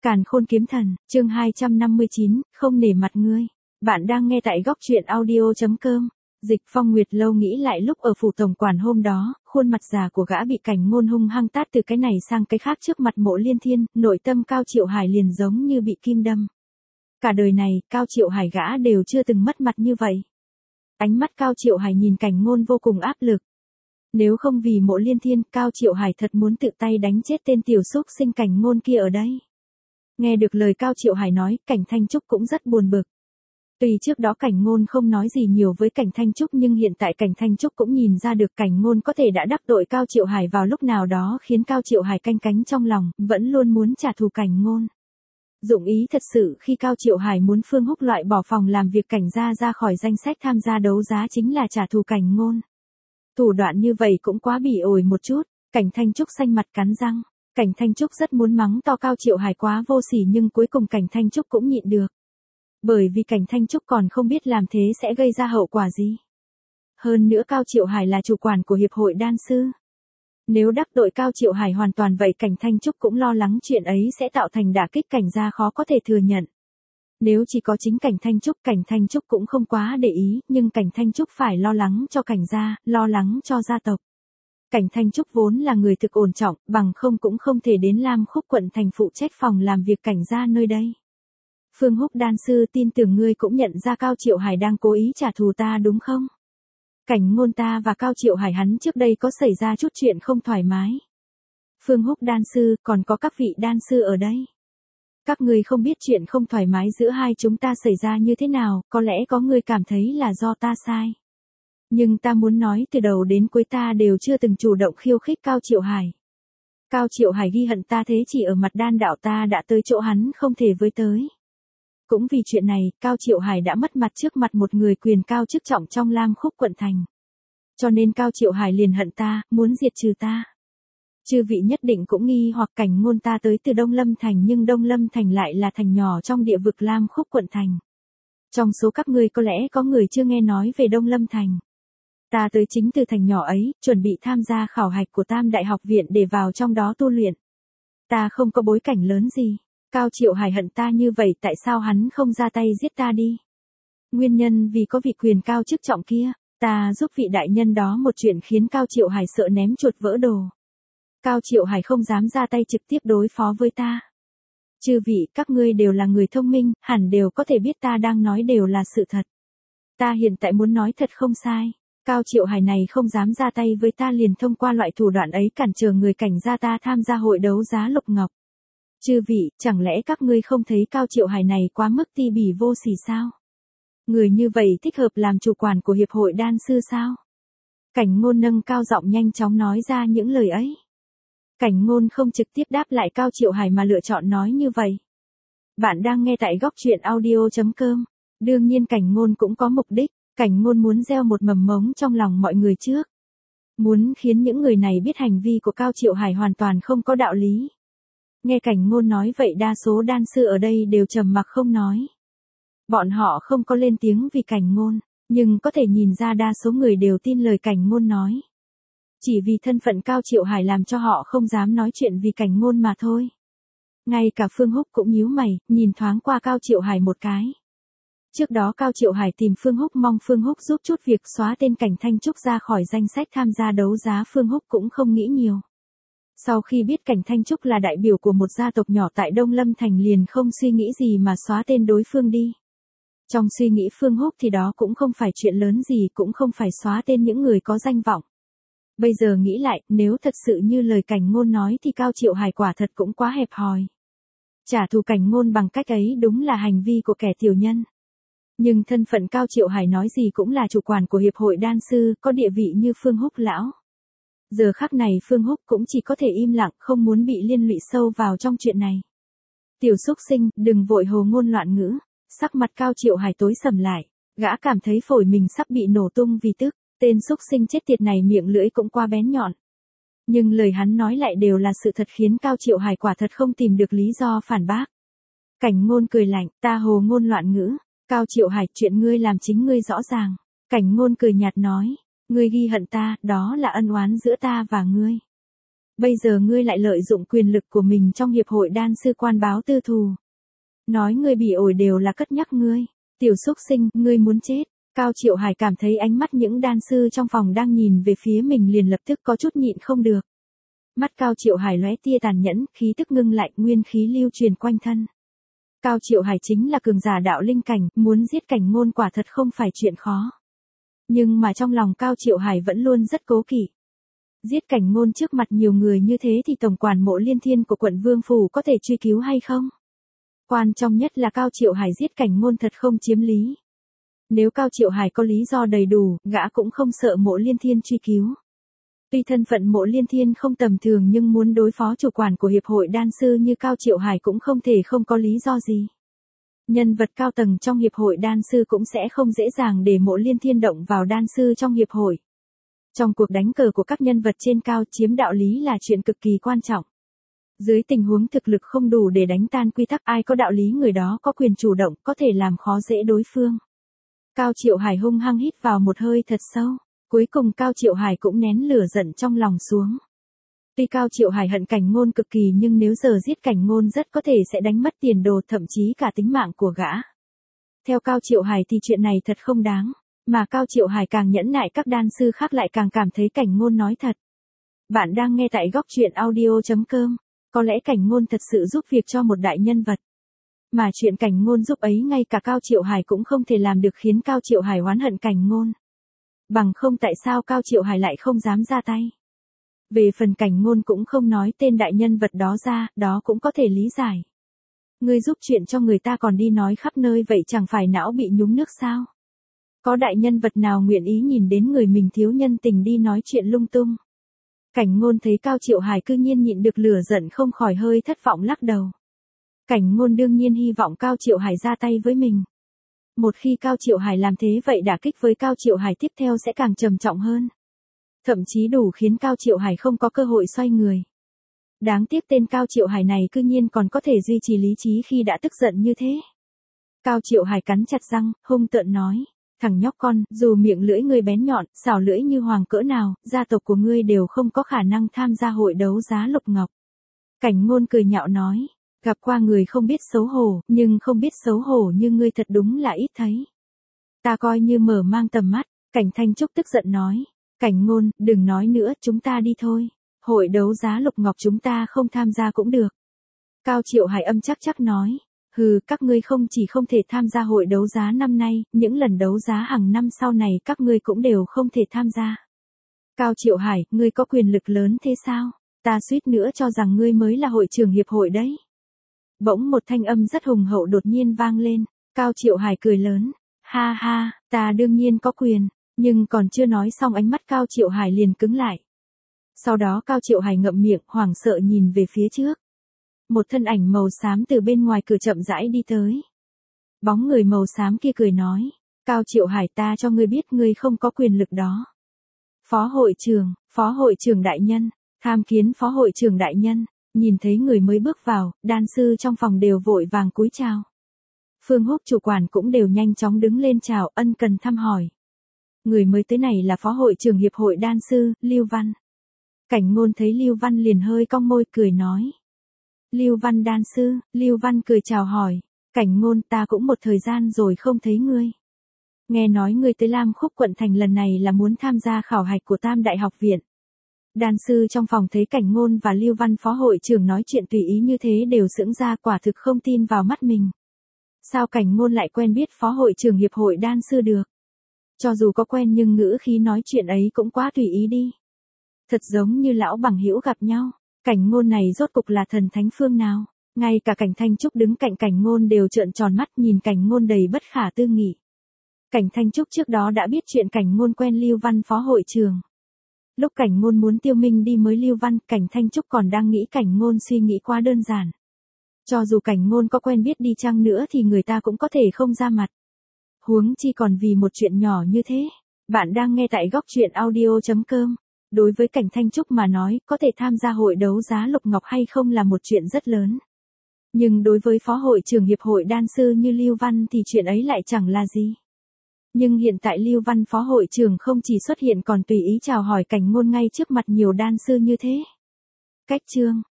Càn Khôn Kiếm Thần, chương 259, không nể mặt ngươi. Bạn đang nghe tại góc truyện audio.com. Dịch Phong Nguyệt lâu nghĩ lại lúc ở phủ tổng quản hôm đó, khuôn mặt già của gã bị Cảnh Ngôn hung hăng tát từ cái này sang cái khác trước mặt Mộ Liên Thiên, nội tâm Cao Triệu Hải liền giống như bị kim đâm. Cả đời này, Cao Triệu Hải gã đều chưa từng mất mặt như vậy. Ánh mắt Cao Triệu Hải nhìn Cảnh Ngôn vô cùng áp lực. Nếu không vì Mộ Liên Thiên, Cao Triệu Hải thật muốn tự tay đánh chết tên tiểu súc sinh Cảnh Ngôn kia ở đây. Nghe được lời Cao Triệu Hải nói, Cảnh Thanh Trúc cũng rất buồn bực. Tuy trước đó Cảnh Ngôn không nói gì nhiều với Cảnh Thanh Trúc nhưng hiện tại Cảnh Thanh Trúc cũng nhìn ra được Cảnh Ngôn có thể đã đắc tội Cao Triệu Hải vào lúc nào đó khiến Cao Triệu Hải canh cánh trong lòng, vẫn luôn muốn trả thù Cảnh Ngôn. Dụng ý thật sự khi Cao Triệu Hải muốn Phương Húc loại bỏ phòng làm việc Cảnh gia ra khỏi danh sách tham gia đấu giá chính là trả thù Cảnh Ngôn. Thủ đoạn như vậy cũng quá bỉ ổi một chút, Cảnh Thanh Trúc xanh mặt cắn răng. Cảnh Thanh Trúc rất muốn mắng to Cao Triệu Hải quá vô sỉ nhưng cuối cùng Cảnh Thanh Trúc cũng nhịn được. Bởi vì Cảnh Thanh Trúc còn không biết làm thế sẽ gây ra hậu quả gì. Hơn nữa Cao Triệu Hải là chủ quản của Hiệp hội Đan Sư. Nếu đắc tội Cao Triệu Hải hoàn toàn vậy Cảnh Thanh Trúc cũng lo lắng chuyện ấy sẽ tạo thành đả kích Cảnh gia khó có thể thừa nhận. Nếu chỉ có chính Cảnh Thanh Trúc cũng không quá để ý, nhưng Cảnh Thanh Trúc phải lo lắng cho Cảnh gia, lo lắng cho gia tộc. Cảnh Thanh Trúc vốn là người thực ổn trọng, bằng không cũng không thể đến Lam Khúc quận thành phụ trách phòng làm việc Cảnh gia nơi đây. Phương Húc Đan Sư tin tưởng ngươi cũng nhận ra Cao Triệu Hải đang cố ý trả thù ta đúng không? Cảnh Ngôn ta và Cao Triệu Hải hắn trước đây có xảy ra chút chuyện không thoải mái. Phương Húc Đan Sư, còn có các vị đan sư ở đây. Các ngươi không biết chuyện không thoải mái giữa hai chúng ta xảy ra như thế nào, có lẽ có người cảm thấy là do ta sai. Nhưng ta muốn nói từ đầu đến cuối ta đều chưa từng chủ động khiêu khích Cao Triệu Hải. Cao Triệu Hải ghi hận ta thế chỉ ở mặt đan đạo ta đã tới chỗ hắn không thể với tới. Cũng vì chuyện này, Cao Triệu Hải đã mất mặt trước mặt một người quyền cao chức trọng trong Lam Khúc quận thành. Cho nên Cao Triệu Hải liền hận ta, muốn diệt trừ ta. Chư vị nhất định cũng nghi hoặc Cảnh Ngôn ta tới từ Đông Lâm Thành nhưng Đông Lâm Thành lại là thành nhỏ trong địa vực Lam Khúc quận thành. Trong số các ngươi có lẽ có người chưa nghe nói về Đông Lâm Thành. Ta tới chính từ thành nhỏ ấy, chuẩn bị tham gia khảo hạch của Tam Đại Học Viện để vào trong đó tu luyện. Ta không có bối cảnh lớn gì. Cao Triệu Hải hận ta như vậy tại sao hắn không ra tay giết ta đi? Nguyên nhân vì có vị quyền cao chức trọng kia, ta giúp vị đại nhân đó một chuyện khiến Cao Triệu Hải sợ ném chuột vỡ đồ. Cao Triệu Hải không dám ra tay trực tiếp đối phó với ta. Chư vị, các ngươi đều là người thông minh, hẳn đều có thể biết ta đang nói đều là sự thật. Ta hiện tại muốn nói thật không sai. Cao Triệu Hải này không dám ra tay với ta liền thông qua loại thủ đoạn ấy cản trở người Cảnh gia ta tham gia hội đấu giá Lục Ngọc. Chư vị, chẳng lẽ các ngươi không thấy Cao Triệu Hải này quá mức ti bỉ vô sỉ sao? Người như vậy thích hợp làm chủ quản của Hiệp hội Đan Sư sao? Cảnh Ngôn nâng cao giọng nhanh chóng nói ra những lời ấy. Cảnh Ngôn không trực tiếp đáp lại Cao Triệu Hải mà lựa chọn nói như vậy. Bạn đang nghe tại góc truyện audio.com. Đương nhiên Cảnh Ngôn cũng có mục đích. Cảnh Ngôn muốn gieo một mầm mống trong lòng mọi người trước. Muốn khiến những người này biết hành vi của Cao Triệu Hải hoàn toàn không có đạo lý. Nghe Cảnh Ngôn nói vậy đa số đan sư ở đây đều trầm mặc không nói. Bọn họ không có lên tiếng vì Cảnh Ngôn, nhưng có thể nhìn ra đa số người đều tin lời Cảnh Ngôn nói. Chỉ vì thân phận Cao Triệu Hải làm cho họ không dám nói chuyện vì Cảnh Ngôn mà thôi. Ngay cả Phương Húc cũng nhíu mày, nhìn thoáng qua Cao Triệu Hải một cái. Trước đó Cao Triệu Hải tìm Phương Húc mong Phương Húc giúp chút việc xóa tên Cảnh Thanh Trúc ra khỏi danh sách tham gia đấu giá Phương Húc cũng không nghĩ nhiều. Sau khi biết Cảnh Thanh Trúc là đại biểu của một gia tộc nhỏ tại Đông Lâm Thành liền không suy nghĩ gì mà xóa tên đối phương đi. Trong suy nghĩ Phương Húc thì đó cũng không phải chuyện lớn gì cũng không phải xóa tên những người có danh vọng. Bây giờ nghĩ lại, nếu thật sự như lời Cảnh Ngôn nói thì Cao Triệu Hải quả thật cũng quá hẹp hòi. Trả thù Cảnh Ngôn bằng cách ấy đúng là hành vi của kẻ tiểu nhân. Nhưng thân phận Cao Triệu Hải nói gì cũng là chủ quản của Hiệp hội Đan Sư, có địa vị như Phương Húc lão. Giờ khắc này Phương Húc cũng chỉ có thể im lặng không muốn bị liên lụy sâu vào trong chuyện này. Tiểu xúc sinh, đừng vội hồ ngôn loạn ngữ. Sắc mặt Cao Triệu Hải tối sầm lại. Gã cảm thấy phổi mình sắp bị nổ tung vì tức. Tên xúc sinh chết tiệt này miệng lưỡi cũng qua bén nhọn. Nhưng lời hắn nói lại đều là sự thật khiến Cao Triệu Hải quả thật không tìm được lý do phản bác. Cảnh Ngôn cười lạnh, ta hồ ngôn loạn ngữ. Cao Triệu Hải, chuyện ngươi làm chính ngươi rõ ràng. Cảnh Ngôn cười nhạt nói, ngươi ghi hận ta, đó là ân oán giữa ta và ngươi. Bây giờ ngươi lại lợi dụng quyền lực của mình trong hiệp hội đan sư quan báo tư thù. Nói ngươi bị ổi đều là cất nhắc ngươi. Tiểu xúc sinh, ngươi muốn chết. Cao Triệu Hải cảm thấy ánh mắt những đan sư trong phòng đang nhìn về phía mình liền lập tức có chút nhịn không được. Mắt Cao Triệu Hải lóe tia tàn nhẫn, khí tức ngưng lại, nguyên khí lưu truyền quanh thân. Cao Triệu Hải chính là cường giả đạo linh cảnh, muốn giết Cảnh Ngôn quả thật không phải chuyện khó. Nhưng mà trong lòng Cao Triệu Hải vẫn luôn rất cố kỵ. Giết Cảnh Ngôn trước mặt nhiều người như thế thì tổng quản Mộ Liên Thiên của quận Vương Phủ có thể truy cứu hay không? Quan trọng nhất là Cao Triệu Hải giết Cảnh Ngôn thật không chiếm lý. Nếu Cao Triệu Hải có lý do đầy đủ, gã cũng không sợ Mộ Liên Thiên truy cứu. Tuy thân phận Mộ Liên Thiên không tầm thường nhưng muốn đối phó chủ quản của hiệp hội đan sư như Cao Triệu Hải cũng không thể không có lý do gì. Nhân vật cao tầng trong hiệp hội đan sư cũng sẽ không dễ dàng để Mộ Liên Thiên động vào đan sư trong hiệp hội. Trong cuộc đánh cờ của các nhân vật trên cao, chiếm đạo lý là chuyện cực kỳ quan trọng. Dưới tình huống thực lực không đủ để đánh tan quy tắc, ai có đạo lý người đó có quyền chủ động, có thể làm khó dễ đối phương. Cao Triệu Hải hung hăng hít vào một hơi thật sâu. Cuối cùng Cao Triệu Hải cũng nén lửa giận trong lòng xuống. Tuy Cao Triệu Hải hận Cảnh Ngôn cực kỳ nhưng nếu giờ giết Cảnh Ngôn rất có thể sẽ đánh mất tiền đồ, thậm chí cả tính mạng của gã. Theo Cao Triệu Hải thì chuyện này thật không đáng, mà Cao Triệu Hải càng nhẫn nại các đan sư khác lại càng cảm thấy Cảnh Ngôn nói thật. Bạn đang nghe tại góc truyện audio.com, có lẽ Cảnh Ngôn thật sự giúp việc cho một đại nhân vật. Mà chuyện Cảnh Ngôn giúp ấy ngay cả Cao Triệu Hải cũng không thể làm được khiến Cao Triệu Hải oán hận Cảnh Ngôn. Bằng không tại sao Cao Triệu Hải lại không dám ra tay. Về phần Cảnh Ngôn cũng không nói tên đại nhân vật đó ra, đó cũng có thể lý giải. Ngươi giúp chuyện cho người ta còn đi nói khắp nơi vậy chẳng phải não bị nhúng nước sao? Có đại nhân vật nào nguyện ý nhìn đến người mình thiếu nhân tình đi nói chuyện lung tung? Cảnh Ngôn thấy Cao Triệu Hải cư nhiên nhịn được lửa giận không khỏi hơi thất vọng lắc đầu. Cảnh Ngôn đương nhiên hy vọng Cao Triệu Hải ra tay với mình. Một khi Cao Triệu Hải làm thế vậy đả kích với Cao Triệu Hải tiếp theo sẽ càng trầm trọng hơn. Thậm chí đủ khiến Cao Triệu Hải không có cơ hội xoay người. Đáng tiếc tên Cao Triệu Hải này cư nhiên còn có thể duy trì lý trí khi đã tức giận như thế. Cao Triệu Hải cắn chặt răng, hung tợn nói. Thằng nhóc con, dù miệng lưỡi ngươi bén nhọn, xảo lưỡi như hoàng cỡ nào, gia tộc của ngươi đều không có khả năng tham gia hội đấu giá Lục Ngọc. Cảnh Ngôn cười nhạo nói. Gặp qua người không biết xấu hổ, nhưng không biết xấu hổ như ngươi thật đúng là ít thấy. Ta coi như mở mang tầm mắt, Cảnh Thanh Trúc tức giận nói. Cảnh Ngôn, đừng nói nữa, chúng ta đi thôi. Hội đấu giá Lục Ngọc chúng ta không tham gia cũng được. Cao Triệu Hải âm chắc chắc nói. Hừ, các ngươi không chỉ không thể tham gia hội đấu giá năm nay, những lần đấu giá hàng năm sau này các ngươi cũng đều không thể tham gia. Cao Triệu Hải, ngươi có quyền lực lớn thế sao? Ta suýt nữa cho rằng ngươi mới là hội trưởng hiệp hội đấy. Bỗng một thanh âm rất hùng hậu đột nhiên vang lên, Cao Triệu Hải cười lớn, ha ha, ta đương nhiên có quyền, nhưng còn chưa nói xong ánh mắt Cao Triệu Hải liền cứng lại. Sau đó Cao Triệu Hải ngậm miệng, hoảng sợ nhìn về phía trước. Một thân ảnh màu xám từ bên ngoài cửa chậm rãi đi tới. Bóng người màu xám kia cười nói, Cao Triệu Hải ta cho ngươi biết ngươi không có quyền lực đó. Phó hội trưởng đại nhân, tham kiến phó hội trưởng đại nhân. Nhìn thấy người mới bước vào, đan sư trong phòng đều vội vàng cúi chào. Phương Húc chủ quản cũng đều nhanh chóng đứng lên chào ân cần thăm hỏi. Người mới tới này là phó hội trưởng hiệp hội đan sư, Lưu Văn. Cảnh Ngôn thấy Lưu Văn liền hơi cong môi cười nói. Lưu Văn đan sư, Lưu Văn cười chào hỏi. Cảnh Ngôn ta cũng một thời gian rồi không thấy ngươi. Nghe nói ngươi tới Lam Khúc quận thành lần này là muốn tham gia khảo hạch của Tam Đại học viện. Đan sư trong phòng thấy Cảnh Ngôn và Lưu Văn phó hội trưởng nói chuyện tùy ý như thế đều sững ra quả thực không tin vào mắt mình. Sao Cảnh Ngôn lại quen biết phó hội trưởng hiệp hội đan sư được? Cho dù có quen nhưng ngữ khí nói chuyện ấy cũng quá tùy ý đi. Thật giống như lão bằng hữu gặp nhau. Cảnh Ngôn này rốt cục là thần thánh phương nào? Ngay cả Cảnh Thanh Trúc đứng cạnh Cảnh Ngôn đều trợn tròn mắt nhìn Cảnh Ngôn đầy bất khả tư nghị. Cảnh Thanh Trúc trước đó đã biết chuyện Cảnh Ngôn quen Lưu Văn phó hội trưởng. Lúc Cảnh Ngôn muốn tiêu minh đi mới Lưu Văn, Cảnh Thanh Trúc còn đang nghĩ Cảnh Ngôn suy nghĩ quá đơn giản. Cho dù Cảnh Ngôn có quen biết đi chăng nữa thì người ta cũng có thể không ra mặt. Huống chi còn vì một chuyện nhỏ như thế. Bạn đang nghe tại góc truyện audio.com. Đối với Cảnh Thanh Trúc mà nói, có thể tham gia hội đấu giá Lục Ngọc hay không là một chuyện rất lớn. Nhưng đối với phó hội trưởng hiệp hội đan sư như Lưu Văn thì chuyện ấy lại chẳng là gì. Nhưng hiện tại Lưu Văn phó hội trưởng không chỉ xuất hiện còn tùy ý chào hỏi Cảnh Ngôn ngay trước mặt nhiều đan sư như thế. Cách chương